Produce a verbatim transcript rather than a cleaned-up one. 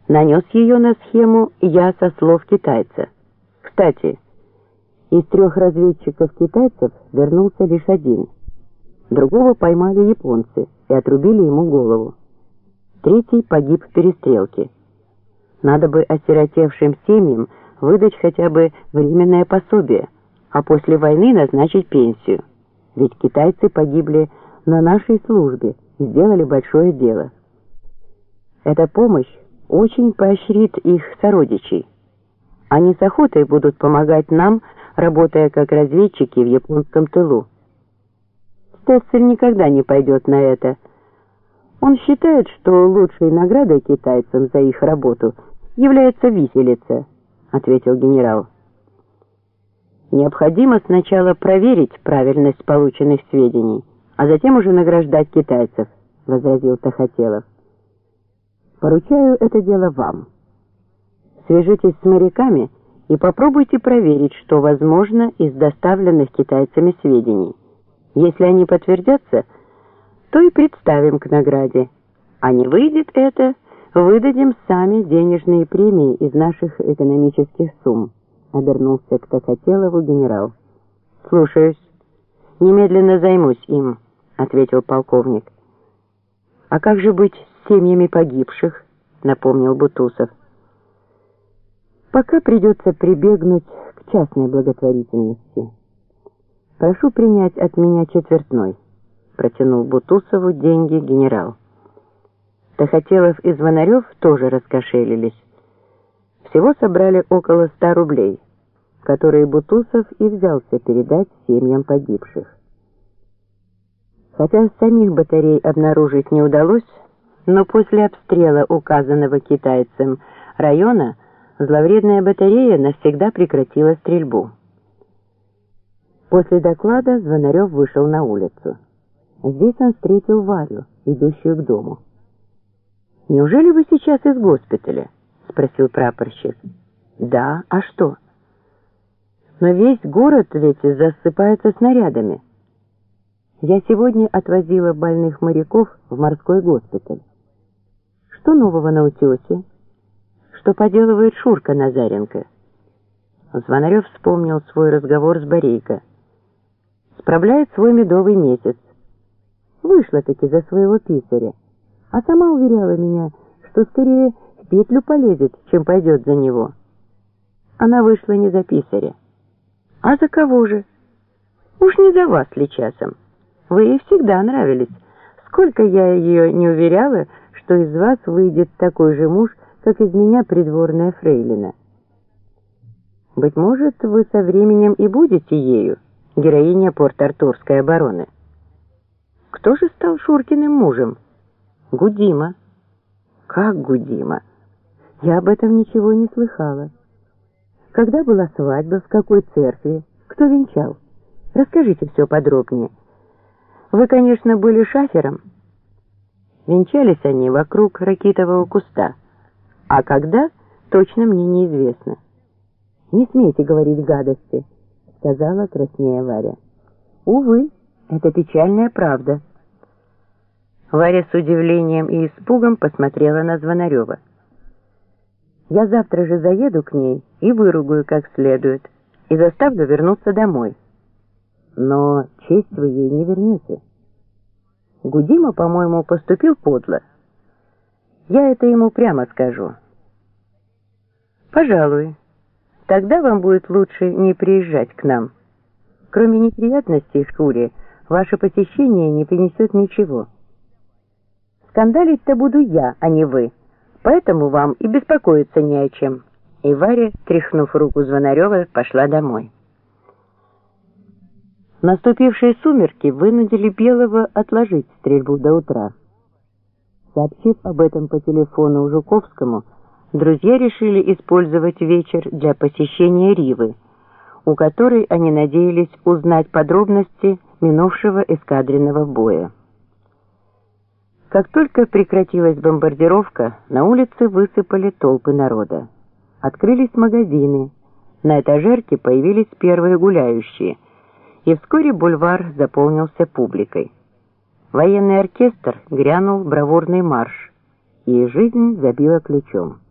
Нанес ее на схему я со слов китайца. Кстати, из трех разведчиков китайцев вернулся лишь один. Другого поймали японцы и отрубили ему голову. Третий погиб в перестрелке. Надо бы осиротевшим семьям выдать хотя бы временное пособие, а после войны назначить пенсию. Ведь китайцы погибли на нашей службе и сделали большое дело. Эта помощь очень поощрит их сородичей. Они с охотой будут помогать нам, работая как разведчики в японском тылу. Стессель никогда не пойдет на это. Он считает, что лучшей наградой китайцам за их работу является виселица, ответил генерал. Необходимо сначала проверить правильность полученных сведений, а затем уже награждать китайцев, возразил Тахателов. Поручаю это дело вам. Свяжитесь с моряками и попробуйте проверить, что возможно из доставленных китайцами сведений. Если они подтвердятся, то и представим к награде. А не выйдет это, выдадим сами денежные премии из наших экономических сумм, обернулся к Тахателову генерал. Слушаюсь. Немедленно займусь им, ответил полковник. А как же быть с семьями погибших, напомнил Бутусов. Пока придется прибегнуть к частной благотворительности. Прошу принять от меня четвертной, протянул Бутусову деньги генерал. Тахателов и Звонарев тоже раскошелились. Всего собрали около ста рублей, которые Бутусов и взялся передать семьям погибших. Хотя самих батарей обнаружить не удалось, но после обстрела указанного китайцем района зловредная батарея навсегда прекратила стрельбу. После доклада Звонарев вышел на улицу. Здесь он встретил Варю, идущую к дому. «Неужели вы сейчас из госпиталя?» — спросил прапорщик. «Да, а что?» «Но весь город ведь засыпается снарядами. Я сегодня отвозила больных моряков в морской госпиталь. Что нового на утесе? Что поделывает Шурка Назаренко?» Звонарев вспомнил свой разговор с Борейко. «Справляет свой медовый месяц. Вышла-таки за своего писаря, а сама уверяла меня, что скорее в петлю полезет, чем пойдет за него. Она вышла не за писаря. А за кого же? Уж не за вас ли часом? Вы ей всегда нравились. Сколько я ее не уверяла, что из вас выйдет такой же муж, как из меня придворная фрейлина. Быть может, вы со временем и будете ею, героиня Порт-Артурской обороны. Кто же стал Шуркиным мужем? Гудима. Как Гудима? Я об этом ничего не слыхала. Когда была свадьба, в какой церкви, кто венчал? Расскажите все подробнее. Вы, конечно, были шафером. Венчались они вокруг ракитового куста. А когда, точно мне неизвестно. Не смейте говорить гадости, сказала краснея Варя. Увы, это печальная правда. Варя с удивлением и испугом посмотрела на Звонарева. Я завтра же заеду к ней и выругаю как следует, и заставлю вернуться домой. Но честь вы ей не вернете. Гудима, по-моему, поступил подло. Я это ему прямо скажу. Пожалуй, тогда вам будет лучше не приезжать к нам. Кроме неприятностей Шуре, ваше посещение не принесет ничего. Скандалить-то буду я, а не вы, поэтому вам и беспокоиться не о чем. И Варя, тряхнув руку Звонарева, пошла домой. Наступившие сумерки вынудили Белого отложить стрельбу до утра. Сообщив об этом по телефону Жуковскому, друзья решили использовать вечер для посещения Ривы, у которой они надеялись узнать подробности минувшего эскадренного боя. Как только прекратилась бомбардировка, на улице высыпали толпы народа. Открылись магазины, на этажерке появились первые гуляющие, и вскоре бульвар заполнился публикой. Военный оркестр грянул бравурный марш, и жизнь забила ключом.